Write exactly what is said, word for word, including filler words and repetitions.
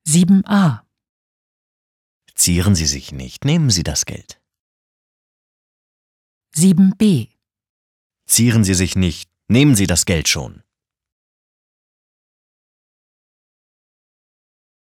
sieben a. Zieren Sie sich nicht, nehmen Sie das Geld. sieben b. Zieren Sie sich nicht, nehmen Sie das Geld schon.